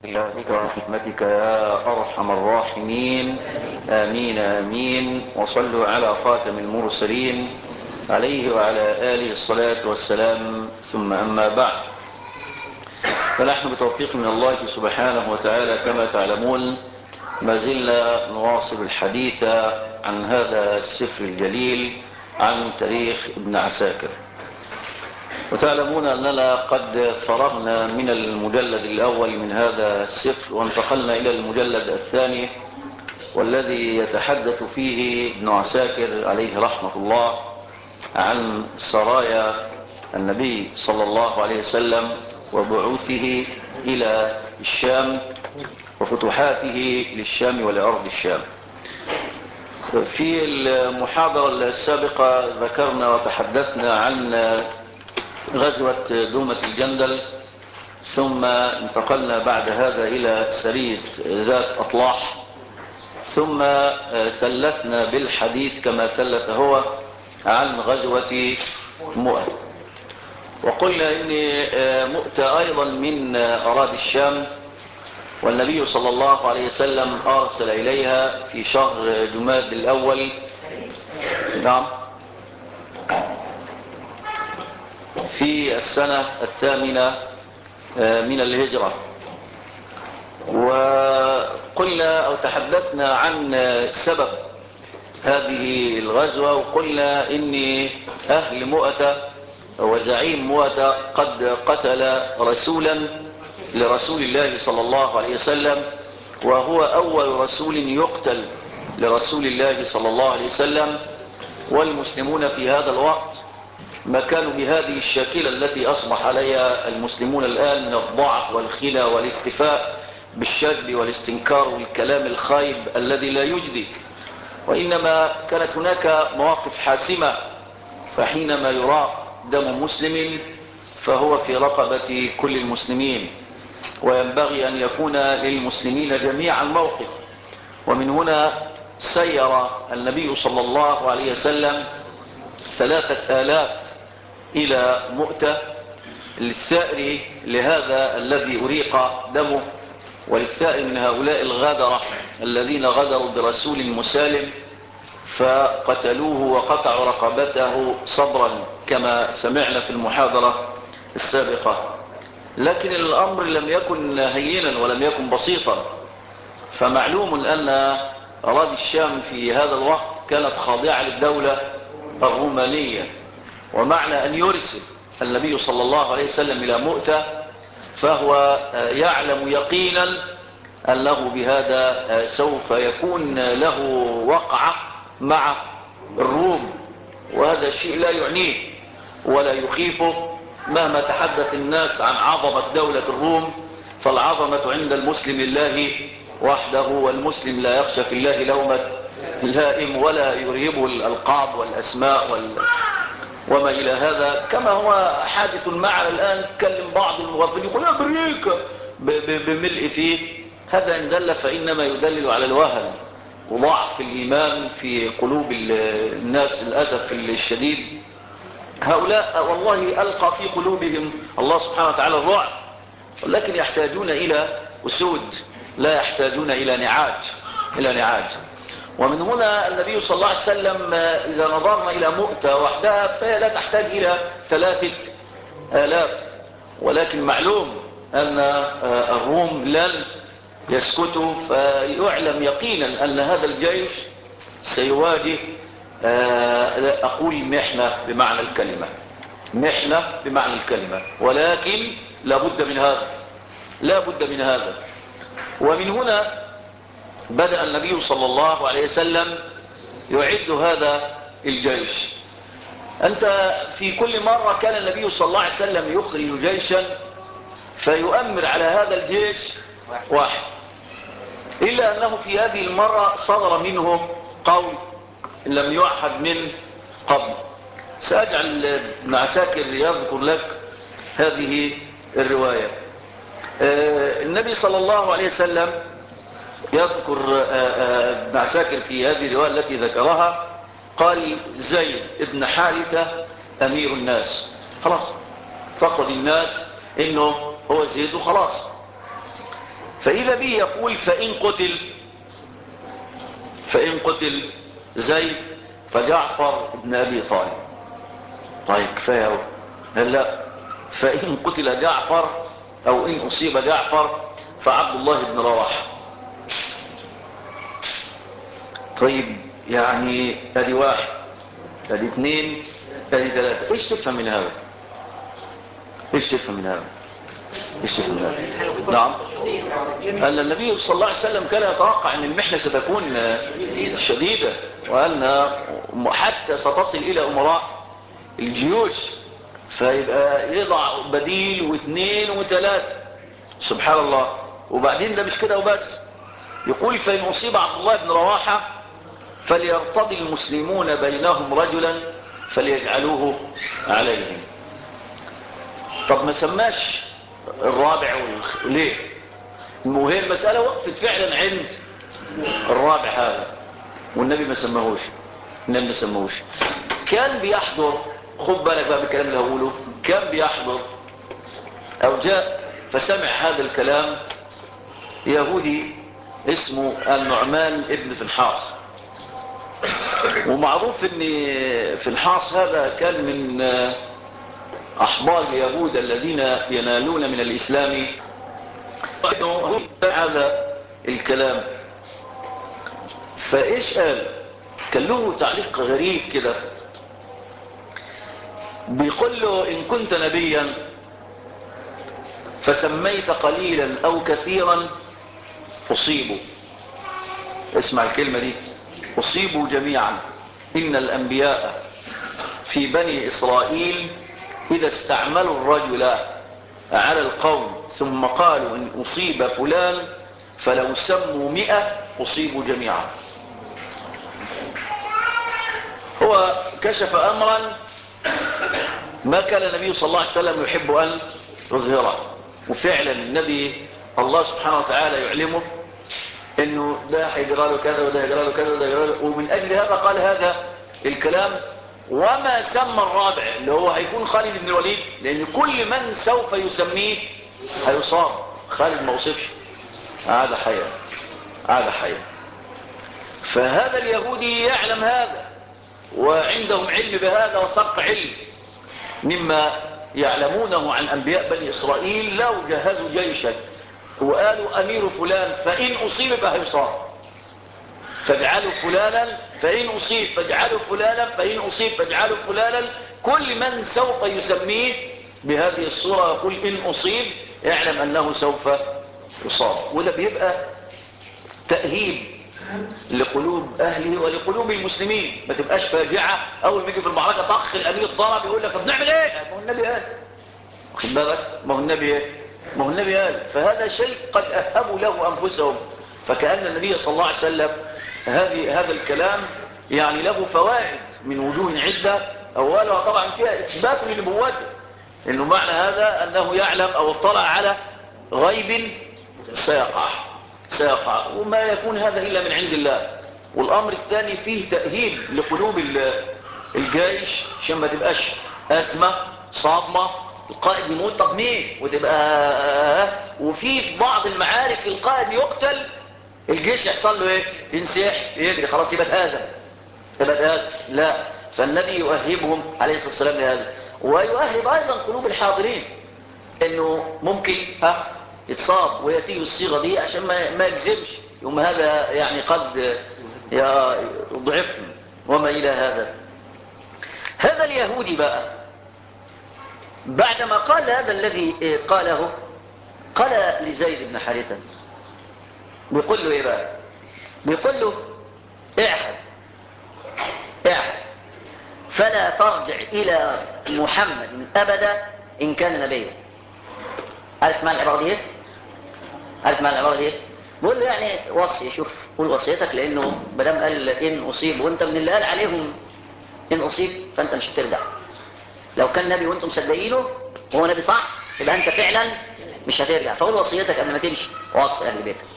برحمتك ورحمتك يا أرحم الراحمين. آمين آمين. وصلوا على خاتم المرسلين عليه وعلى آله الصلاة والسلام، ثم أما بعد. فنحن بتوفيق من الله سبحانه وتعالى كما تعلمون ما زلنا نواصل الحديث عن هذا السفر الجليل عن تاريخ ابن عساكر. وتعلمون أننا قد فرغنا من المجلد الأول من هذا السفر وانتقلنا إلى المجلد الثاني، والذي يتحدث فيه ابن عساكر عليه رحمة الله عن سرايا النبي صلى الله عليه وسلم وبعوثه إلى الشام وفتوحاته للشام ولأرض الشام. في المحاضرة السابقة ذكرنا وتحدثنا عن غزوة دومة الجندل، ثم انتقلنا بعد هذا إلى سرية ذات أطلاح، ثم ثلثنا بالحديث كما ثلث هو عن غزوة مؤتة. وقلنا إن مؤتة أيضا من أراضي الشام، والنبي صلى الله عليه وسلم أرسل إليها في شهر جماد الأول، نعم، في السنة 8 من الهجرة. وقلنا أو تحدثنا عن سبب هذه الغزوة، وقلنا إن أهل مؤتة وزعيم مؤتة قد قتل رسولا لرسول الله صلى الله عليه وسلم، وهو أول رسول يقتل لرسول الله صلى الله عليه وسلم. والمسلمون في هذا الوقت ما كانوا بهذه الشاكلة التي أصبح عليها المسلمون الآن من الضعف والخلا والاكتفاء بالشجب والاستنكار والكلام الخايب الذي لا يجدي، وإنما كانت هناك مواقف حاسمة. فحينما يراق دم مسلم فهو في رقبة كل المسلمين، وينبغي أن يكون للمسلمين جميعا موقف. ومن هنا سير النبي صلى الله عليه وسلم 3000 إلى مؤتة للثائر لهذا الذي أريق دمه، وللثائر من هؤلاء الغادرة الذين غدروا برسول مسالم فقتلوه وقطعوا رقبته صبرا كما سمعنا في المحاضرة السابقة. لكن الأمر لم يكن هينا ولم يكن بسيطا، فمعلوم أن أراضي الشام في هذا الوقت كانت خاضعة للدولة الرومانية. ومعنى أن يرسل النبي صلى الله عليه وسلم إلى مؤتة فهو يعلم يقينا أنه بهذا سوف يكون له وقعة مع الروم، وهذا الشيء لا يعنيه ولا يخيفه مهما تحدث الناس عن عظمة دولة الروم. فالعظمة عند المسلم الله وحده، والمسلم لا يخشى في الله لومة لائم ولا يرهبه الألقاب والأسماء وما إلى هذا، كما هو حادث معنا الآن. تكلم بعض المغفلين يقول أمريكا بملء فيه، هذا إن دل فإنما يدلل على الوهن وضعف الإيمان في قلوب الناس للأسف الشديد. هؤلاء والله ألقى في قلوبهم الله سبحانه وتعالى الرعب، ولكن يحتاجون إلى أسود، لا يحتاجون إلى نعاج. ومن هنا النبي صلى الله عليه وسلم إذا نظرنا إلى مؤتة وحدها فهي لا تحتاج إلى 3000، ولكن معلوم أن الروم لن يسكتوا، فيعلم يقينا أن هذا الجيش سيواجه أقول محنة بمعنى الكلمة، ولكن لا بد من هذا. ومن هنا بدأ النبي صلى الله عليه وسلم يعد هذا الجيش. أنت في كل مرة كان النبي صلى الله عليه وسلم يخرج جيشا فيؤمر على هذا الجيش واحد، إلا أنه في هذه المرة صدر منه قول لم يعهد من قبل. سأجعل ابن عساكر يذكر لك هذه الرواية. النبي صلى الله عليه وسلم يذكر ابن عساكر في هذه الرواية التي ذكرها، قال زيد ابن حارثة أمير الناس. خلاص فقد الناس إنه هو زيد وخلاص. فإذا به يقول فإن قتل زيد فجعفر بن أبي طالب. طيب كفاية أهو. لا، فإن قتل جعفر أو إن أصيب جعفر فعبد الله بن رواحة. طيب يعني ادي واحد، ادي اثنين، ادي ثلاثة. ايش تفهم من هذا؟ ايش تفهم من هذا؟ ايش تفهم من هذا؟ نعم، أن النبي صلى الله عليه وسلم كان يتوقع أن المحنة ستكون شديدة، وأن حتى ستصل إلى أمراء الجيوش، فيبقى يضع بديل واثنين وثلاثة. سبحان الله. وبعدين ده مش كده وبس، يقول فإن أصيب عبد الله بن رواحة فليرتضي المسلمون بينهم رجلا فليجعلوه عليهم. طب ما سماش الرابع ليه؟ وهي المسألة وقفت فعلا عند الرابع هذا، والنبي ما سماهوش. النبي ما سماهوش. كان بيحضر، خد بالك بقى بالكلام اللي هقوله، كان بيحضر أو جاء فسمع هذا الكلام يهودي اسمه النعمان ابن فنحاص. ومعروف ان فنحاص هذا كان من احبار اليهود الذين ينالون من الاسلام هذا الكلام. فايش قال؟ كان له تعليق غريب كده، بيقول له ان كنت نبيا فسميت قليلا او كثيرا اصيبوا. اسمع الكلمة دي، أصيبوا جميعا. إن الأنبياء في بني إسرائيل إذا استعملوا الرجل على القوم ثم قالوا إن أصيب فلان فلو سموا 100 أصيبوا جميعا. هو كشف أمرا ما كان النبي صلى الله عليه وسلم يحب أن يظهره، وفعلا النبي الله سبحانه وتعالى يعلمه انه ده هيجرى له كذا وده هيجرى له كذا وده هيجرى له، ومن اجل هذا قال هذا الكلام. وما سمى الرابع اللي هو هيكون خالد بن الوليد، لان كل من سوف يسميه هيصاب. خالد ما وصفش، عاد حيا. فهذا اليهودي يعلم هذا، وعندهم علم بهذا وسبق علم مما يعلمونه عن انبياء بني اسرائيل. لو جهزوا جيشا وقالوا أمير فلان فإن أصيب فهيصاب، فاجعلوا فلانا فإن أصيب، فاجعلوا فلانا فإن أصيب، فاجعلوا فلانا. كل من سوف يسميه بهذه الصورة يقول إن أصيب يعلم أنه سوف يصاب. وده بيبقى تأهيب لقلوب أهله ولقلوب المسلمين. ما تبقاش فاجعة أول ما يجي في المعركة طخ الأمير ضرب يقول لك طب نعمل إيه؟ ما هو النبي قال، واخد بالك؟ ما هو النبي قال. فهذا شيء قد أهبوا له أنفسهم. فكأن النبي صلى الله عليه وسلم هذا الكلام يعني له فوائد من وجوه عدة. أولها طبعا فيها إثبات لنبوته، إنه معنى هذا أنه يعلم أو اطلع على غيب سيقع، وما يكون هذا إلا من عند الله. والأمر الثاني فيه تأهيب لقلوب الجيش عشان ما تبقاش أزمة صادمة القائد يموت طب مين، وتبقى وفي بعض المعارك القائد يقتل الجيش يحصل له ايه؟ ينسحب يجري خلاص يبقى اتهزم. لا، فالنبي يؤهبهم عليه الصلاة والسلام لهذا، ويؤهب ايضا قلوب الحاضرين انه ممكن يتصاب ويأتيه الصيغة دي عشان ما يكذبش يوم هذا يعني قد يضعفهم وما الى هذا اليهودي بقى بعدما قال هذا الذي قاله، قال لزيد بن حارثة بيقول له ايه بقى؟ بيقول له اعهد فلا ترجع الى محمد ابدا ان كان نبيا. عارف معنى العبارة دي ايه؟ بيقول له يعني وصي، شوف قول وصيتك، لانه بدام قال ان اصيب وانت من اللي قال عليهم ان اصيب فانت مش هترجع. لو كان نبي وانتم مصدقينه وهو نبي صح يبقى انت فعلا مش هترجع. فقول وصيتك قبل ما تمشي، وصي اهل بيتك.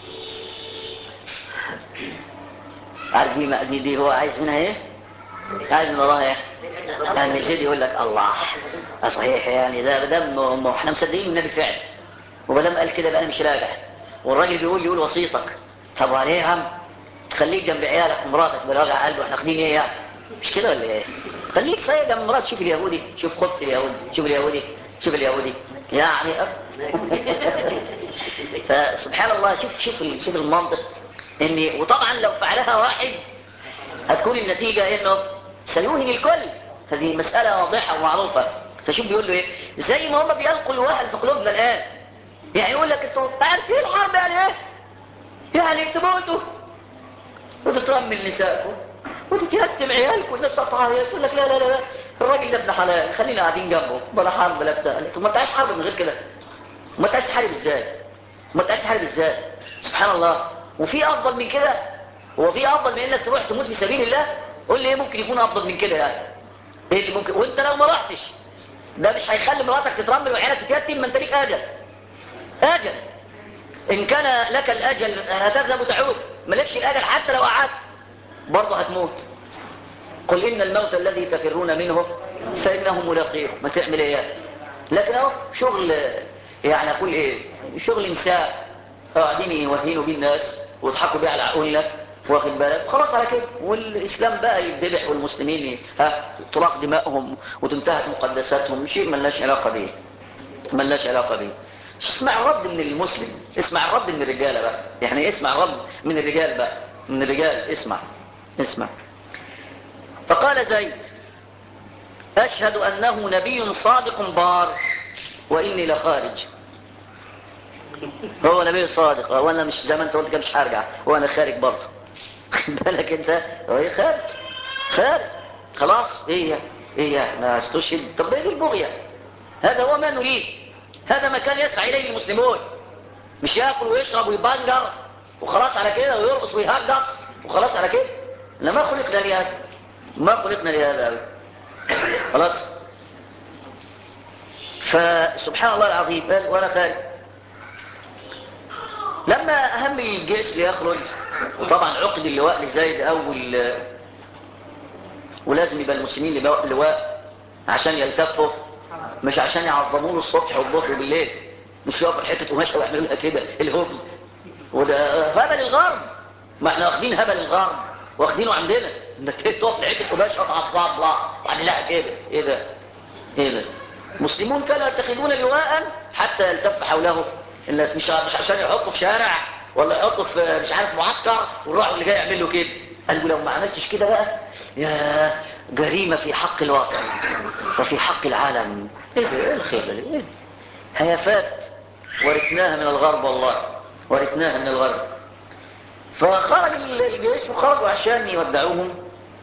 عارف دي هو عايز منها ايه؟ عايز من وراها ايه؟ يعني مش زيد يقول لك الله صحيح يعني ده بدم احنا مصدقين النبي فعلا، وبدام قال كده بقى انا مش راجع. والراجل بيقول يقول وسيطك. طب وعليه يا عم؟ تخليك جنب عيالك ومراتك بلا وجع قلب واحنا واخدين ايه يعني؟ مش كده ولا ايه؟ خليك سايق جنب مراتك. شوف اليهودي، شوف خبث اليهودي، شوف اليهودي، شوف اليهودي يعني فسبحان الله، شوف المنطق. وطبعا لو فعلها واحد هتكون النتيجة انه سيوهن الكل. هذه مسألة واضحة ومعروفة. فشوف بيقول له ايه؟ زي ما هم بيلقوا الوهن في قلوبنا الان. يعني يقول لك انتوا عارفين الحرب يعني ايه؟ يعني تموتوا وتترمل نسائكم وتتيتم عيالكم، والناس تعيط تقول لك لا لا لا الراجل ده ابن حلال خلينا قاعدين جنبه بلا حرب بلا بتاع. ثم انت عايز حرب من غير كده؟ ما انت عايز تحارب ازاي؟ ما انت عايز تحارب ازاي؟ سبحان الله. وفي افضل من كده؟ هو في افضل من انك تروح تموت في سبيل الله؟ قول لي ايه ممكن يكون افضل من كده يعني؟ ايه اللي ممكن؟ وانت لو ما رحتش ده مش هيخلي مراتك تترمل وعيالك تتيتم. ما انت ليك اجل. اجل ان كان لك الاجل هتذهب وتعود، مالكش الاجل حتى لو قعدت برضه هتموت. قل ان الموت الذي تفرون منه فانه ملاقيكم. ما تعمل ايه؟ لكن اهو شغل، يعني اقول ايه، شغل نساء قاعدين يوهنوا بيه الناس ويضحكوا بيه على عقولنا، واخد بالك؟ خلاص على كده. والاسلام بقى يتذبح والمسلمين تراق دمائهم وتنتهك مقدساتهم. شيء ملناش علاقه بيه، ملناش علاقه بيه. اسمع الرد من المسلم، اسمع الرد من الرجاله بقى. يعني اسمع الرد من الرجال بقى، من الرجال. اسمع. فقال زيد: أشهد أنه نبي صادق بار وإني لخارج. هو نبي صادق وأنا مش زي ما أنت قلت كده مش هرجع وأنا خارج برضه. بالك أنت؟ هو خارج خلاص. إيه ما استشهد. طب إيه دي البغية؟ هذا هو ما نريد، هذا ما كان يسعى إليه المسلمون. مش يأكل ويشرب ويبنجر وخلاص على كده ويرقص ويهجص وخلاص على كده. لا، ما خلقنا لهذا، ما خلقنا لهذا خلاص. فسبحان الله العظيم قال وانا خارج. لما اهم الجيش ليخرج، وطبعا عقد اللواء لزايد اول، ولازم يبقى المسلمين لواء عشان يلتفوا، مش عشان يعظموا له الصبح والظهر وبالليل. مش يقفوا حته قماشه ويعملوا لها كده الهبل. وده هبل الغرب. ما احنا واخدين هبل الغرب واخدينه عندنا. انك تقف لحته قماشه وتعصب لا وعامل لها كده. ايه ده؟ المسلمون كانوا يتخذون لواء حتى يلتف حوله الناس، مش عشان يحطوا في شارع ولا يحطوا في مش عارف معسكر والراعي اللي جاي يعمل له كده. قالوا لو ما عملتش كده بقى يا جريمه في حق الوطن وفي حق العالم. ايه الخيبه دي؟ ايه هيافات ورثناها من الغرب، والله ورثناها من الغرب. فخرج الجيش وخرجوا عشان يودعوهم.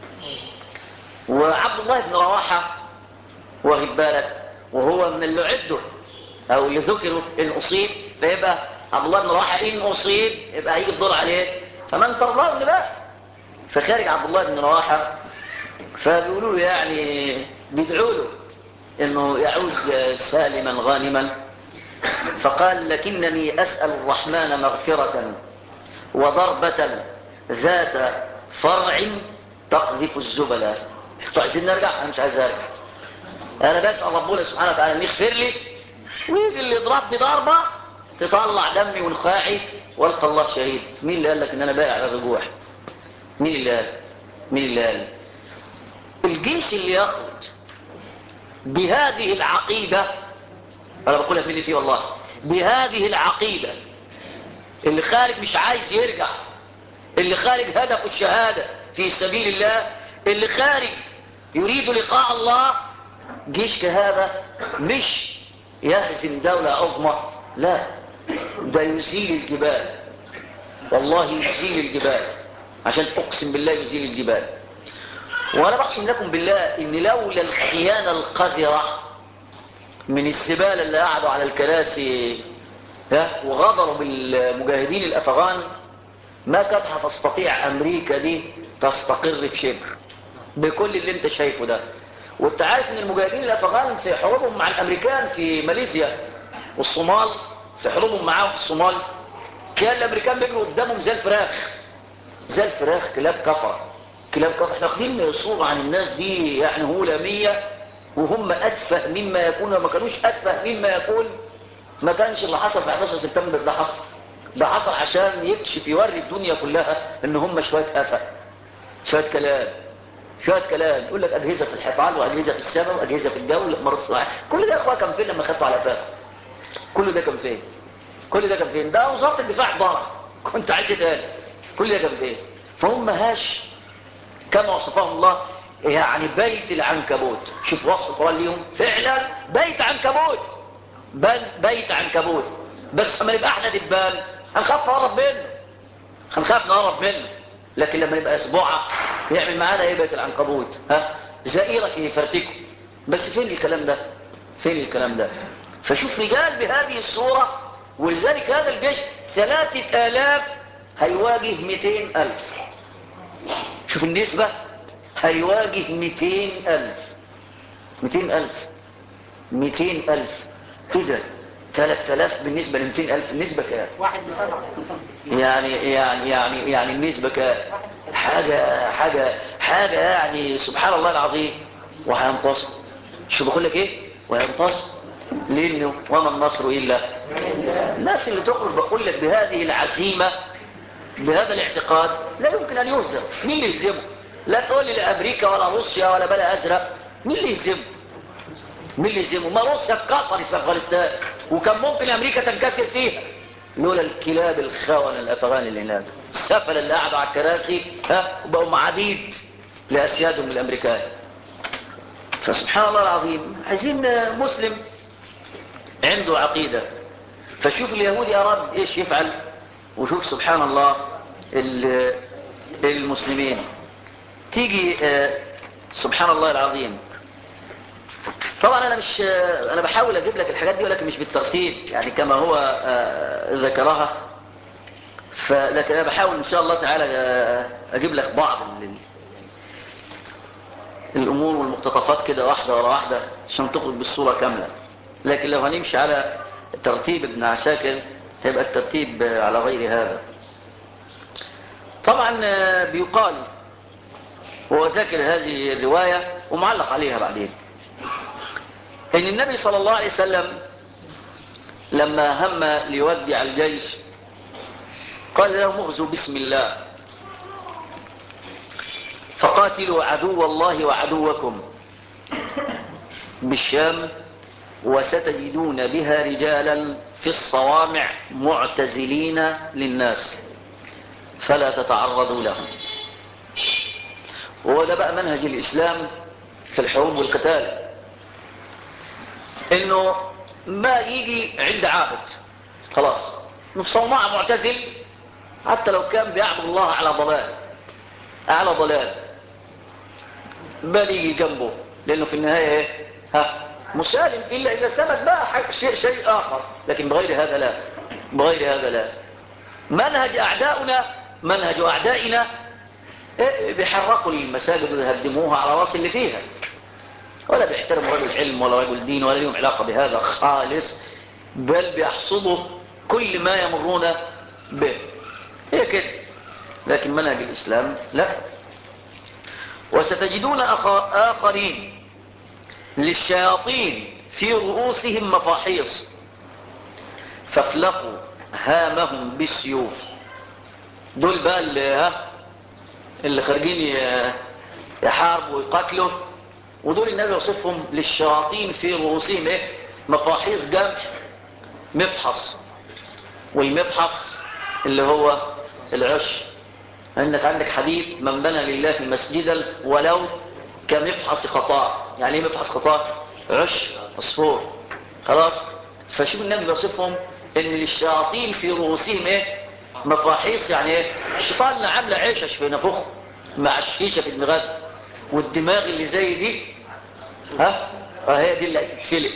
وعبد الله بن رواحه واخد بالك، وهو من اللي عده او اللي ذكروا ان اصيب، فيبقى عبد الله بن رواحه ان اصيب يبقى هيجي الدور عليه، فمن ترضون بقى. فخارج عبد الله بن رواحه، فبيقولوا له يعني بيدعوا له انه يعود سالما غانما. فقال: لكنني اسال الرحمن مغفره وضربه ذات فرع تقذف الزبلاء. انتوا عايزين نرجع؟ انا مش عايز ارجع. انا بسأل ربنا سبحانه وتعالى ان يغفر لي، ويجي اللي يضربني ضربة تطلع دمي ونخاعي والقى الله شهيد. مين اللي قال لك ان انا باقي على الرجوع؟ مين اللي قال؟ الجيش اللي يخرج بهذه العقيدة، انا بقولها مني فيه والله، بهذه العقيدة، اللي خارج مش عايز يرجع، اللي خارج هدفه الشهادة في سبيل الله، اللي خارج يريد لقاء الله، جيش كهذا مش يهزم دولة عظمى، لا، ده يزيل الجبال. والله يزيل الجبال، عشان اقسم بالله يزيل الجبال. وانا بقسم لكم بالله ان لولا الخيانة القذرة من الزبالة اللي قعدوا على الكراسي وغدروا بالمجاهدين الافغان، ما كانت هتستطيع امريكا دي تستقر في شبر بكل اللي انت شايفه ده. وانت عارف ان المجاهدين الافغان في حروبهم مع الامريكان في ماليزيا والصومال، في حروبهم معاهم في الصومال، كان الامريكان بيجروا قدامهم زي الفراخ، كلاب كفر. احنا واخدين صورة عن الناس دي يعني هولامية، وهم اتفه مما يكون، وما كانوش اتفه مما يكون. ما كانش اللي حصل في 11 سبتمبر ده حصل. ده حصل عشان يكشف يوري الدنيا كلها ان هم شوية هفا، شوية كلام يقول لك اجهزة في الحيطان واجهزة في السماء واجهزة في الجو مرص واحد. كل ده يا اخوة كان فين لما خدته على فاق؟ كل ده كان فين؟ ده وزارة الدفاع ضاعت، كنت عايز تاني. كل ده كان فين؟ فهم هاش كما وصفهم الله، يعني بيت العنكبوت. شوف وصف القرآن ليهم فعلا بيت عنكبوت، بيت عنكبوت. بس لما نبقى احنا دبان هنخاف نقرب منه، لكن لما نبقى اسبوعة يعمل معانا ايه بيت العنكبوت؟ زئيرك يفرتكه. بس فين الكلام ده؟ فشوف رجال بهذه الصورة، ولذلك هذا الجيش 3000 هيواجه 200,000. شوف النسبة، هيواجه 200,000. ايه ده؟ 3000 بالنسبة ل 200,000 النسبة كام؟ 1/7. يعني النسبة كام؟ حاجة يعني سبحان الله العظيم. وهينتصر. شو بقول لك ايه؟ وهينتصر. لانه وما النصر الا الناس اللي تخرج بقول لك بهذه العزيمة، بهذا الاعتقاد، لا يمكن ان يهزم. مين اللي يهزمه؟ لا تقول لي لا امريكا ولا روسيا ولا بلا ازرق. مين اللي يهزمه؟ ما روسيا اتكسرت في افغانستان، وكان ممكن امريكا تنكسر فيها لولا الكلاب الخونة الافغان اللي هناك، السفل اللي قعدوا على الكراسي وبقوا معابيد لاسيادهم الامريكان. فسبحان الله العظيم، عايزين مسلم عنده عقيدة. فشوف اليهودي أراد إيش يفعل، وشوف سبحان الله المسلمين. تيجي سبحان الله العظيم. طبعا أنا بحاول أجيب لك الحاجات دي، ولكن مش بالترتيب يعني كما هو ذكرها. لكن أنا بحاول إن شاء الله تعالى أجيب لك بعض الأمور والمقتطفات كده واحدة ورا واحدة عشان تخرج بالصورة كاملة. لكن لو هنمشي على ترتيب ابن عساكر هيبقى الترتيب على غير هذا. طبعا بيقال، هو ذاكر هذه الرواية ومعلق عليها بعدين، ان النبي صلى الله عليه وسلم لما هم ليودع الجيش قال لهم اغزوا بسم الله فقاتلوا عدو الله وعدوكم بالشام، وستجدون بها رجالا في الصوامع معتزلين للناس فلا تتعرضوا لهم. وده بقى منهج الإسلام في الحروب والقتال، انه ما يجي عند عابد خلاص في صومعة معتزل، حتى لو كان بيعبد الله على ضلال بل يجي جنبه، لانه في النهاية ايه؟ مسالم، إلا إذا ثبت بقى شيء آخر، لكن بغير هذا لا. منهج أعدائنا بيحرقوا المساجد ويهدموها على راس اللي فيها، ولا بيحترموا رجل علم ولا رجل دين ولا لهم علاقة بهذا خالص، بل بيحصدوا كل ما يمرون به. هي كده. لكن منهج الإسلام لا. وستجدون آخرين للشياطين في رؤوسهم مفاحيص فافلقوا هامهم بالسيوف. دول بقى اللي خارجين يحاربوا ويقاتلوا، ودول النبي يوصفهم للشياطين في رؤوسهم مفاحيص جمع مفحص، والمفحص اللي هو العش. انك عندك حديث من بنى لله مسجدا ولو كمفحص قطاع. يعني ايه مفحص قطاع؟ عش عصفور. خلاص. فشوف النبي بيوصفهم ان للشياطين في رؤوسهم مفاحيص. يعني ايه؟ الشيطان عامله عيشش في نفخه مع الشيشه في دماغه، والدماغ اللي زي دي هي دي اللي تتفلق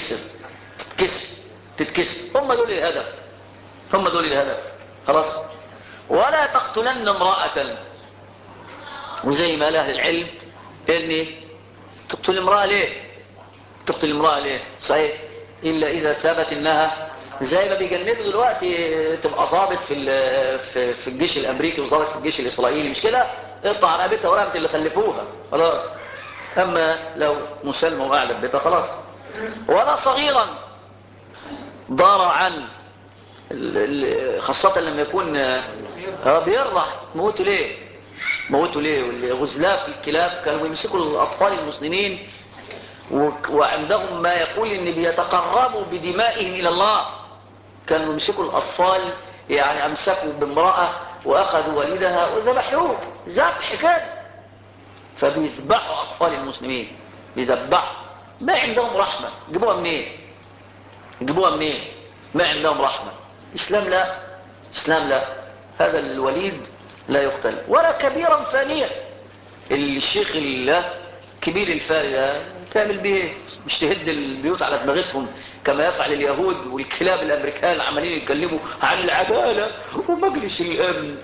تتكسر. هم دول الهدف. خلاص. ولا تقتلن امرأة. وزي ما قال اهل العلم ان تقتل امرأة ليه؟ صحيح، الا اذا ثبت انها زي ما بيجندوا دلوقتي تبقى ضابط في الجيش الامريكي وضابط في الجيش الاسرائيلي، مش كده؟ اقطع رقبتها ورقبة اللي خلفوها خلاص. اما لو مسلمة وقاعدة ببيتها خلاص. ولا صغيرا ضارعا خاصة لما يكون بيرضع. موتوا ليه؟ موتوا ليه؟ والغزلاف الكلاب كانوا بيمسكوا الأطفال المسلمين وعندهم ما يقول إن بيتقربوا بدمائهم إلى الله. كانوا يمسكوا الأطفال، يعني أمسكوا بامرأة وأخذوا والدها وذبحوه ذبح كده. فبيذبحوا أطفال المسلمين، بيذبحوا. ما عندهم رحمة. جيبوها منين؟ جيبوها منين؟ ما عندهم رحمة. إسلام لا، إسلام لا. هذا الوليد لا يقتل ولا كبيرا فانيا. الشيخ الله كبير الفاري تعمل به مش تهد البيوت على دماغتهم كما يفعل اليهود والكلاب الامريكان عمالين يتكلموا عن العدالة ومجلس الامن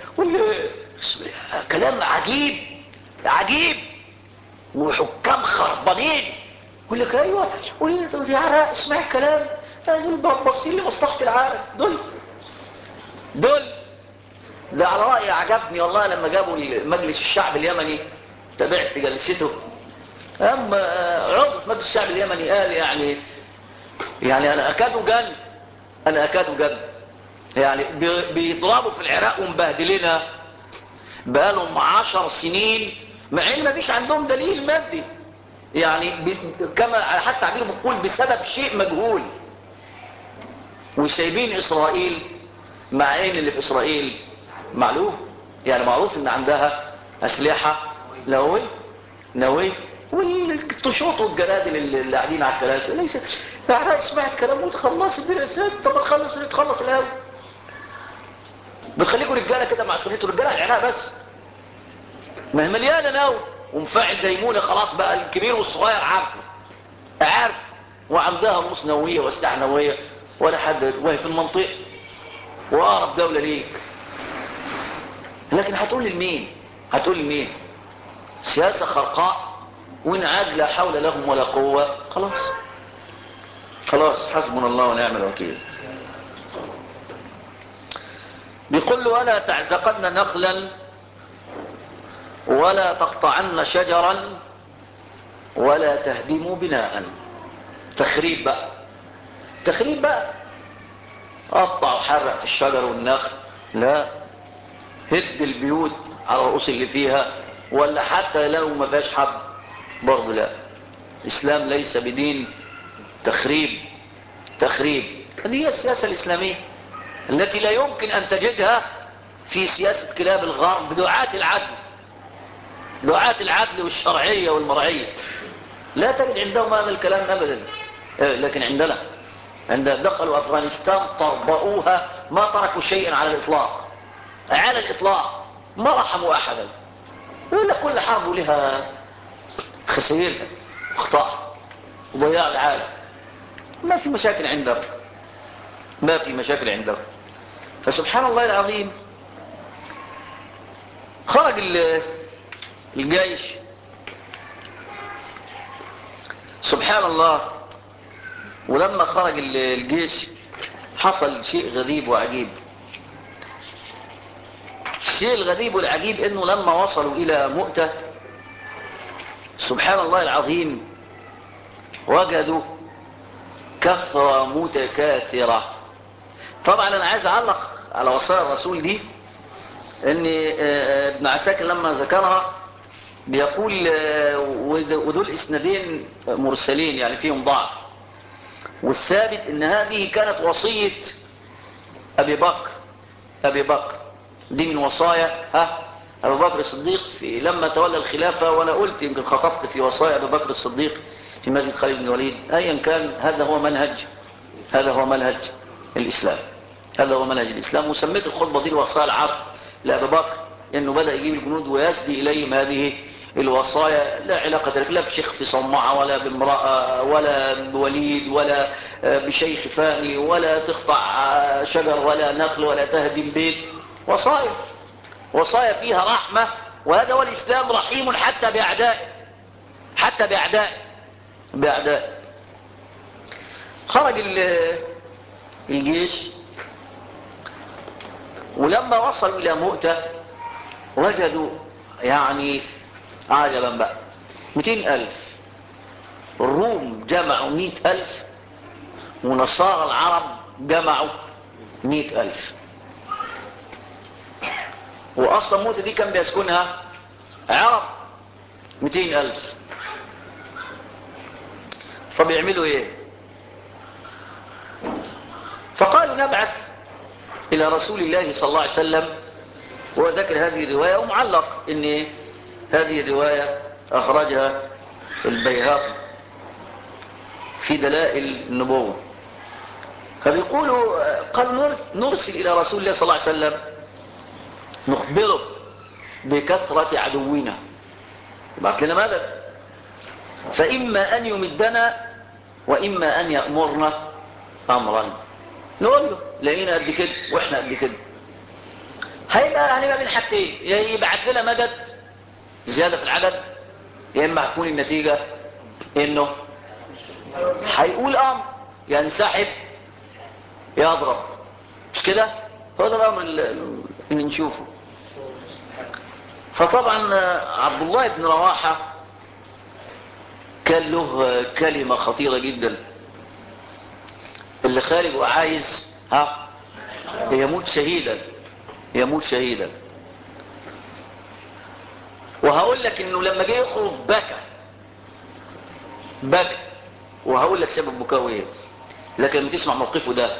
كلام عجيب عجيب، وحكام خربانين. يقول لك ايوه يا عراء اسمع الكلام، دول باصين لمصلحة العالم. دول ده على رأيي عجبني والله لما جابوا مجلس الشعب اليمني، تابعت جلسته. أما عضو في مجلس الشعب اليمني قال يعني أنا أكاد جن يعني بيضربوا في العراق ومبهدلنا بقالهم 10 سنين، مع ان مفيش عندهم دليل مادي، يعني كما على حد تعبير بقول بسبب شيء مجهول. وسايبين إسرائيل، مع ان اللي في إسرائيل معلوم، يعني معروف ان عندها أسلحة نووية والتشوط والجرادل اللي قاعدين على الكراسي. ليس فعلا اسمع الكلام وتخلص بلا سد. طب نخلص اللي تخلص الاول. بتخليكوا رجاله كده مع سنيته رجاله العراق بس، ما هي مليانه نو ومفاعل ديمونه. خلاص بقى الكبير والصغير عارف وعندها رؤوس نوويه واسلحه نوويه ولا حد، وهي في المنطقه واقرب دوله ليك. لكن هتقول لمين؟ سياسه خرقاء وانعاج لا حول لهم ولا قوه. خلاص حسبنا الله ونعم الوكيل. بيقول له ولا تعزقن نخلا ولا تقطعن شجرا ولا تهدموا بناء. تخريب بقى قطع وحرق في الشجر والنخل، لا. هد البيوت على الرؤوس اللي فيها، ولا حتى لو ما فيهاش حد برضه لا. الإسلام ليس بدين تخريب. هذه هي السياسة الإسلامية التي لا يمكن أن تجدها في سياسة كلاب الغرب دعاة العدل والشرعية والمرعية. لا تجد عندهم هذا الكلام أبدا. لكن عندنا دخلوا أفغانستان طربؤوها، ما تركوا شيئا على الإطلاق، ما رحموا أحدا. إلا كل حرب لها خسائرها واخطاء وضياع العالم. ما في مشاكل عندهم. فسبحان الله العظيم خرج الجيش. سبحان الله. ولما خرج الجيش حصل شيء غريب وعجيب. الشيء الغريب والعجيب انه لما وصلوا الى مؤتة سبحان الله العظيم وجدوا كثرة متكاثرة. طبعا انا عايز اعلق على وصايا الرسول دي، ان ابن عساكر لما ذكرها بيقول ودول اسنادين مرسلين يعني فيهم ضعف، والثابت ان هذه كانت وصية ابي بكر. دي من وصايا ابي بكر الصديق لما تولى الخلافة. وانا قلت يمكن خطبت في وصايا ابي بكر الصديق في مسجد خالد بن الوليد. ايا كان هذا هو منهج الاسلام. وسميت الخطبة دي الوصايا العفو لابي بكر، لانه بدأ يجيب الجنود ويسدي اليهم هذه الوصايا. لا علاقة لا بشيخ في صومعة ولا بامرأة ولا بوليد ولا بشيخ فاني، ولا تقطع شجر ولا نخل ولا تهدم بيت. وصايا فيها رحمة. وهذا هو الإسلام، رحيم حتى بأعدائه. خرج الجيش، ولما وصلوا إلى مؤتة وجدوا يعني عجبا بقى 200,000. الروم جمعوا 100,000، ونصارى العرب جمعوا 100,000. وأصلا موتة دي كان بيسكنها عرب 200,000. فبيعملوا ايه؟ فقالوا نبعث إلى رسول الله صلى الله عليه وسلم. وذكر هذه الرواية ومعلق ان هذه الرواية أخرجها البيهقي في دلائل النبوة. فبيقولوا قال نرسل إلى رسول الله صلى الله عليه وسلم نخبره بكثرة عدونا، يبعث لنا مدد، فإما أن يمدنا وإما أن يأمرنا أمرا. نقول له لقينا قد كده وإحنا قد كده، هنبقى بين حاجتين: يا يبعث لنا مدد زيادة في العدد، يا إما هتكون النتيجة إنه هيقول أمر ينسحب يضرب. مش كده؟ هو ده الأمر اللي نشوفه. فطبعا عبد الله بن رواحة كان له كلمة خطيرة جدا: اللي خارج وعايز يموت شهيدا، يموت شهيدا. وهقول لك انه لما جه يخرج بكى، وهقول لك سبب بكاءه ايه، لكن لما تسمع موقفه ده.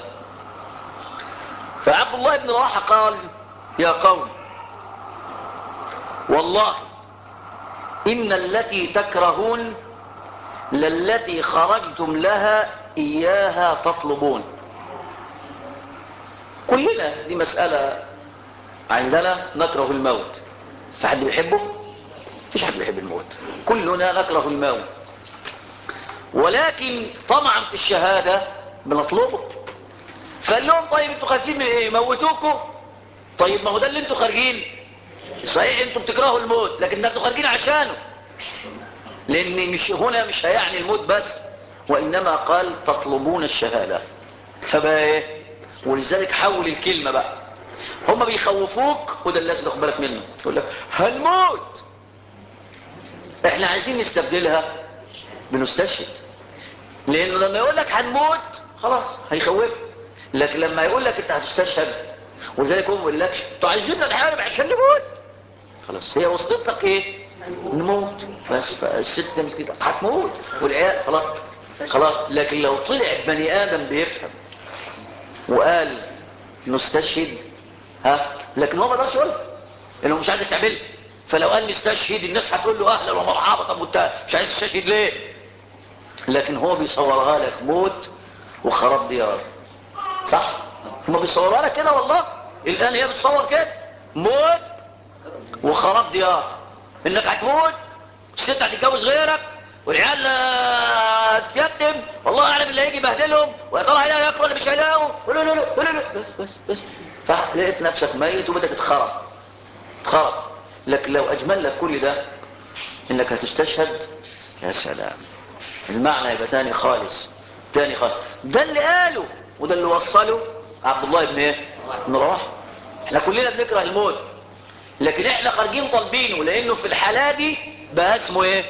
فعبد الله بن رواحة قال: يا قوم، والله إن التي تكرهون للتي خرجتم لها إياها تطلبون. كلنا دي مسألة عندنا نكره الموت. فحد بيحبه؟ فيش حد بيحب الموت، كلنا نكره الموت، ولكن طمعا في الشهادة بنطلبه. فقال لهم: طيب انتوا خايفين من ايه؟ موتوكوا؟ طيب ما هو ده اللي انتوا خارجين. صحيح انتوا بتكرهوا الموت، لكن ده انتوا خارجين عشانه، لان مش هنا مش هيعني الموت بس، وانما قال تطلبون الشهادة. فبقى ايه؟ ولذلك حول الكلمة بقى. هم بيخوفوك، وده اللي لازم تاخد بالك منه. يقول لك هنموت، احنا عايزين نستبدلها بنستشهد، لانه لما يقول لك هنموت خلاص هيخوفك، لكن لما يقول لك انت هتستشهد، ولذلك هو ما بيقولكش انتوا عايزيننا نحارب عشان نموت، خلاص هي وصلت لك ايه؟ نموت بس. فالست ده مسكينه هتموت والعيال خلاص. لكن لو طلع بني ادم بيفهم وقال نستشهد، لكن هو ما قدرش يقول انه مش عايزك تعمل. فلو قال نستشهد الناس هتقول له اهلا ومرحبا، طب وانت مش عايز تستشهد ليه؟ لكن هو بيصورها لك موت وخراب ديار. صح؟ هم بيصورها لك كده والله. الان هي بتصور كده موت وخراب ديار، انك هتموت، الست هتتجوز غيرك، والعيال هتتيتم، والله اعلم اللي هيجي يبهدلهم، ويا ترى هيلاقوا ياكلوا ولا مش هيلاقوا، بس فلقيت نفسك ميت وبدك تخرب. لكن لو اجمل لك كل ده انك هتستشهد، يا سلام، المعنى يبقى تاني خالص. ده اللي قاله وده اللي وصله عبد الله بن رواحة. احنا كلنا بنكره الموت، لكن احنا خارجين طالبينه، لانه في الحالة دي بقى اسمه ايه؟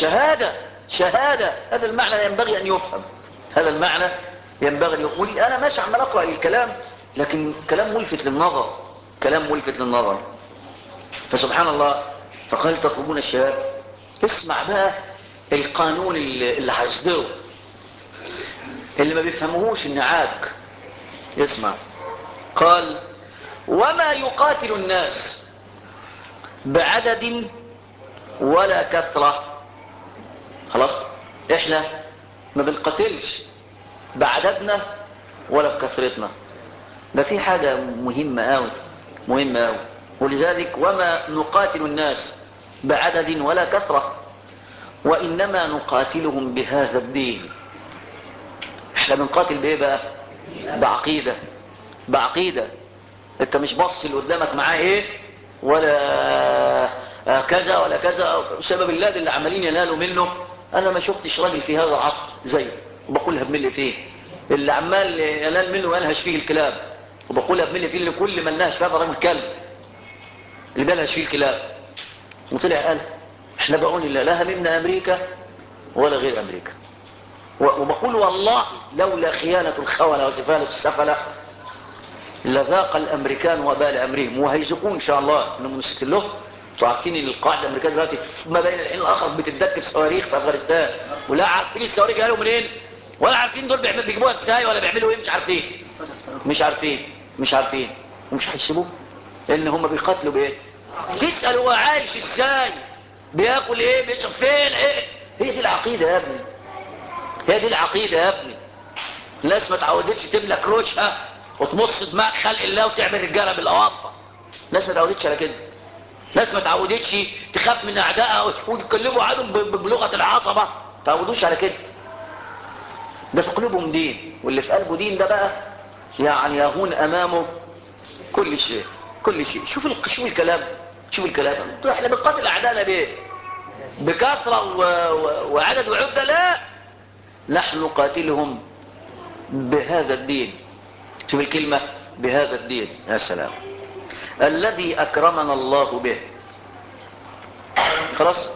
شهادة. هذا المعنى ينبغي ان يفهم، هذا المعنى ينبغي ان يفهم. انا ماشي عمال اقرأ الكلام، لكن كلام ملفت للنظر. فسبحان الله. فقال تطلبون الشهادة. اسمع بقى القانون اللي هيصدره، اللي ما بيفهموهوش النعاك. اسمع. قال: وما يقاتل الناس بعدد ولا كثرة. خلاص احنا ما بنقاتلش بعددنا ولا بكثرتنا. ده في حاجة مهمة قوي، ولذلك وما نقاتل الناس بعدد ولا كثرة، وإنما نقاتلهم بهذا الدين. احنا بنقاتل بايه بقى؟ بعقيدة. انت مش بص اللي قدامك معاه ايه، ولا كذا ولا كذا. سبب الله اللي عمالين ينالوا منه، انا ما شفتش راجل في هذا العصر زيه، وبقولها بملي فيه، اللي عمال ينال منه وينهش فيه الكلاب، وبقولها بملي فيه، اللي كل ما نهش فيه هذا راجل كلب اللي بينهش فيه الكلاب. وطلع قال احنا بعون الله لا هممنا امريكا ولا غير امريكا. وبقول والله لولا خيانة الخونة وسفالة السفلة لذاق الامريكان وبال امرهم، وهيذوقون ان شاء الله انهم مسكين له. انتوا عارفين ان القاعده الامريكيه دلوقتي ما بين الحين الاخر بتدك بصواريخ في افغانستان، ولا عارفين الصواريخ جايه منين، ولا عارفين دول بيجيبوها ازاي، ولا بيعملوا ايه، مش عارفين ومش هيسيبوه، لان هم بيقاتلوا بايه. تسال هو عايش ازاي، بياكل ايه، بيشرب فين، ايه. هي دي العقيده يا ابني، هي دي العقيده يا ابني. الناس ما تعودتش تملك روشها وتمص دماغ خلق الله وتعمل رجاله بالاواطه. الناس ما تعودتش على كده. الناس ما تعودتش تخاف من اعدائها وتكلموا عنهم بلغه العصبه. ما تعودوش على كده. ده في قلوبهم دين، واللي في قلبه دين ده بقى يعني يهون امامه كل شيء. شوف الكلام، احنا بنقاتل اعدائنا بايه؟ بكثره وعدد وعده؟ لا، نحن نقاتلهم بهذا الدين. شوف الكلمة، بهذا الدين. يا سلام، الذي أكرمنا الله به. خلاص.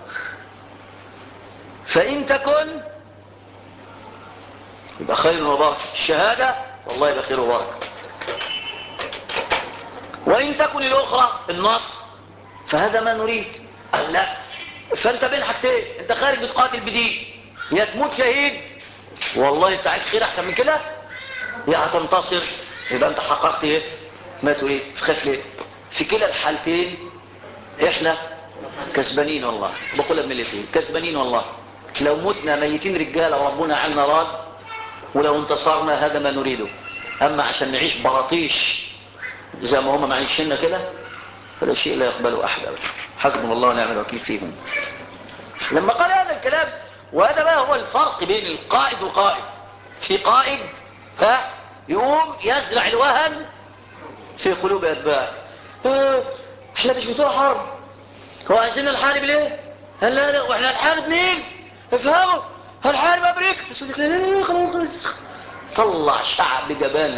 فإن تكن يبقى خير وبركة، الشهادة والله يبقى خير وبركة. وإن تكن الأخرى النصر فهذا ما نريد. قال لا، فأنت بين حاجتين، أنت خارج بتقاتل بدين، يا تموت شهيد والله أنت عايز خير أحسن من كده، يا هتنتصر يبقى أنت حققت إيه ما تريد. خاف ليه؟ في كلا الحالتين إحنا كسبانين والله، بقولها من الاثنين كسبانين والله. لو متنا ميتين رجاله وربنا عنا راد، ولو انتصرنا هذا ما نريده. اما عشان نعيش براطيش زي ما هم معيشيننا كده، هذا شيء لا يقبله احد ابدا. حسبنا الله ونعم الوكيل فيهم. لما قال هذا الكلام، وهذا بقى هو الفرق بين القائد وقائد. في قائد يقوم يزرع الوهن في قلوب اتباعه. احنا مش بتوع حرب، هو عايزين نحارب ليه؟ لا واحنا هنحارب مين؟ افهموا، هنحارب امريكا. بس يقول لك لا خلاص. طلع شعب جبان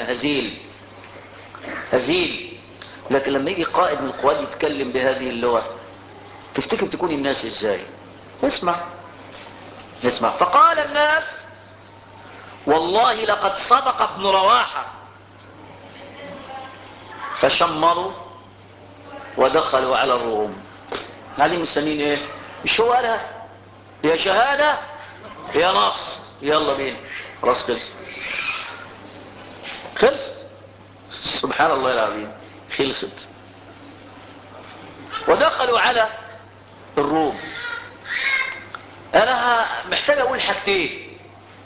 هزيل. لكن لما يجي قائد من القوات يتكلم بهذه اللغة، تفتكر تكون الناس ازاي؟ اسمع. فقال الناس والله لقد صدق ابن رواحة، فشمروا ودخلوا على الروم. قاعدين مستنين ايه؟ مش هو قالها يا شهادة يا نصر، يلا بينا. خلاص خلصت. سبحان الله العظيم، خلصت. ودخلوا على الروم. انا محتاج اقول حاجتين.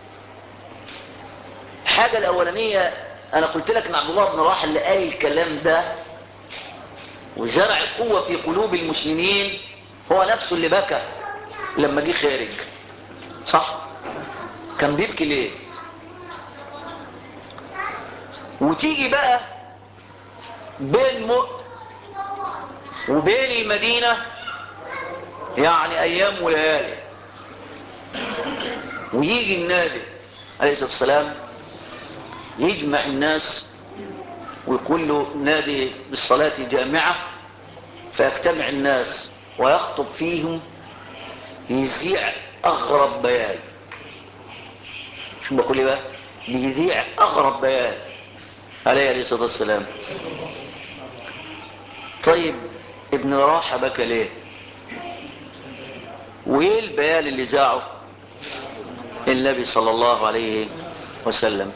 الحاجة الاولانية، انا قلت لك ان عبد الله بن رواحة اللي قال الكلام ده وزرع القوة في قلوب المسلمين هو نفسه اللي بكى لما جه خارج. صح؟ كان بيبكي ليه؟ وتيجي بقى بين مؤت وبين المدينة يعني ايام وليالي، ويجي النبي عليه الصلاة والسلام يجمع الناس ويقول له نادي بالصلاة جامعة، فيجتمع الناس ويخطب فيهم، يذيع اغرب بيان. شو بقول بقى؟ بيذيع اغرب بيان عليه الصلاة والسلام. طيب ابن رواحة بكى ليه؟ وايه البيان اللي ذاعه النبي صلى الله عليه وسلم؟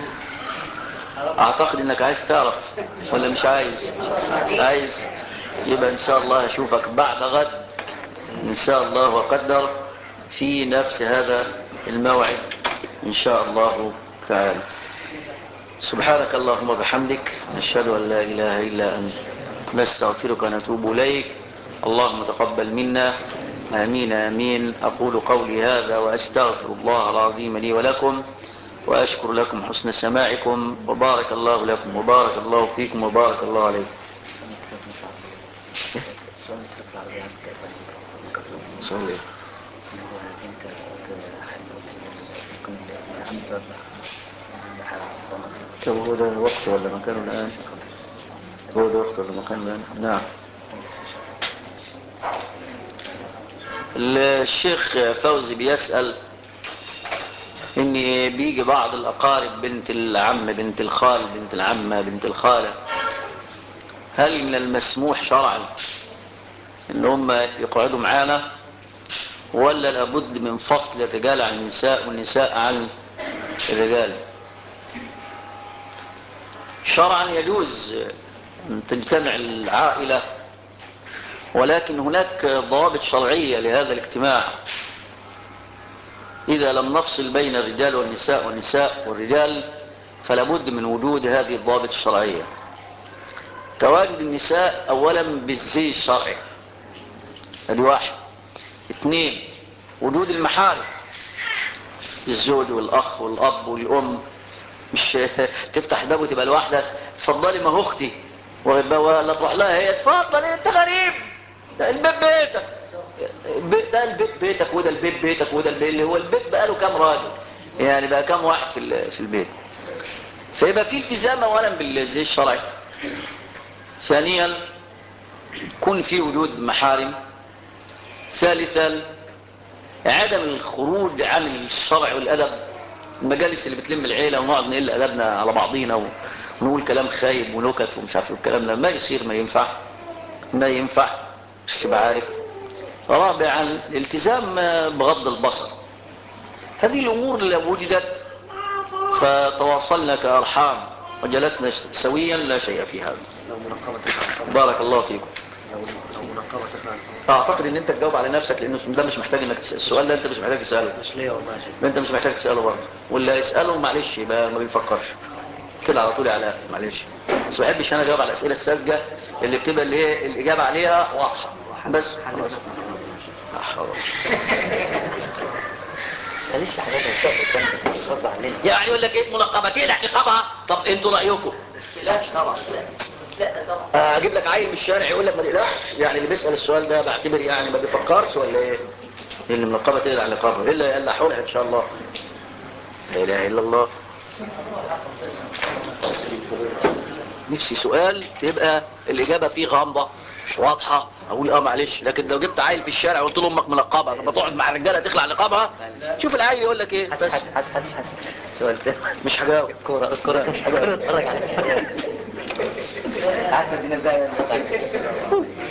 اعتقد انك عايز تعرف ولا مش عايز؟ عايز. يبقى ان شاء الله اشوفك بعد غد ان شاء الله وقدر في نفس هذا الموعد ان شاء الله تعالى. سبحانك اللهم وبحمدك، نشهد ان لا اله الا انت، نستغفرك ونتوب اليك. اللهم تقبل منا، امين امين. اقول قولي هذا واستغفر الله العظيم لي ولكم، واشكر لكم حسن سماعكم، وبارك الله لكم وبارك الله فيكم وبارك الله عليكم. صلي. طب هو ده وقت ولا مكانه الآن؟ هو ده وقت ولا مكانه الآن؟ نعم. الشيخ فوزي بيسأل ان بيجي بعض الاقارب، بنت العم، بنت الخال، بنت العمة، بنت الخالة، هل من المسموح شرعا ان هم يقعدوا معانا، ولا لابد من فصل الرجال عن النساء والنساء عن الرجال؟ شرعا يجوز ان تجتمع العائلة، ولكن هناك ضوابط شرعية لهذا الاجتماع. إذا لم نفصل بين الرجال والنساء والنساء والرجال فلابد من وجود هذه الضوابط الشرعية. تواجد النساء أولا بالزي الشرعي، هذه واحد. اثنين، وجود المحارم، الزوج والأخ والأب والأم. مش تفتح الباب وتبقى لوحدك، تفضلي ما هو أختي ولا تروح لها هي تفضل انت غريب، ده البيت بيتك، ده البيت بيتك وده البيت بيتك وده البيت، اللي هو البيت بقى له كام راجل يعني، بقى كام واحد في البيت. فيبقى في التزام اولا بالزي الشرعي. ثانيا يكون في وجود محارم. ثالثا عدم الخروج عن الشرع والادب. المجالس اللي بتلم العيله ونقعد نقل ادبنا على بعضينا ونقول كلام خايب ونكت ومش عارف الكلام ده ما يصير، ما ينفع مش تبقى عارف. رابعا الالتزام بغض البصر. هذه الامور لو وجدت فتواصلنا كأرحام وجلسنا سويا لا شيء في هذا. بارك الله فيكم. اعتقد ان انت تجاوب على نفسك، لانه ده مش محتاج انك السؤال ده انت مش محتاج تساله. مش ليه والله يا شيخ. انت مش محتاج تساله برضه، واللي يساله معلش يبقى ما بيفكرش كده على طول على معلش. بس ما بحبش انا اجاوب على الاسئله الساذجه اللي بتبقى اللي هي الاجابه عليها واضحه بس. لسه حضرتك غصب عننا. يعني يقول لك ايه منقبتين اعتقابها؟ طب انتوا رايكم؟ لا طبعا. لا طبعا. اجيب لك عيل من الشارع يقول لك ما تقلقش، يعني اللي بيسال السؤال ده بعتبر يعني ما بيفكرش ولا ايه؟ اللي منقبه تقلع نقابها الا يقلعوا لها ان شاء الله. لا اله الا الله. نفسي سؤال تبقى الاجابه فيه غامضه مش واضحه اقول معلش، لكن لو جبت عيل في الشارع وقلت له امك منقبه لما تقعد مع الرجاله تخلع نقابها، شوف العيل يقول لك ايه. حسب سؤال تاني مش هجاوب. الكوره اتفرج عليها. حسب دي البدايه.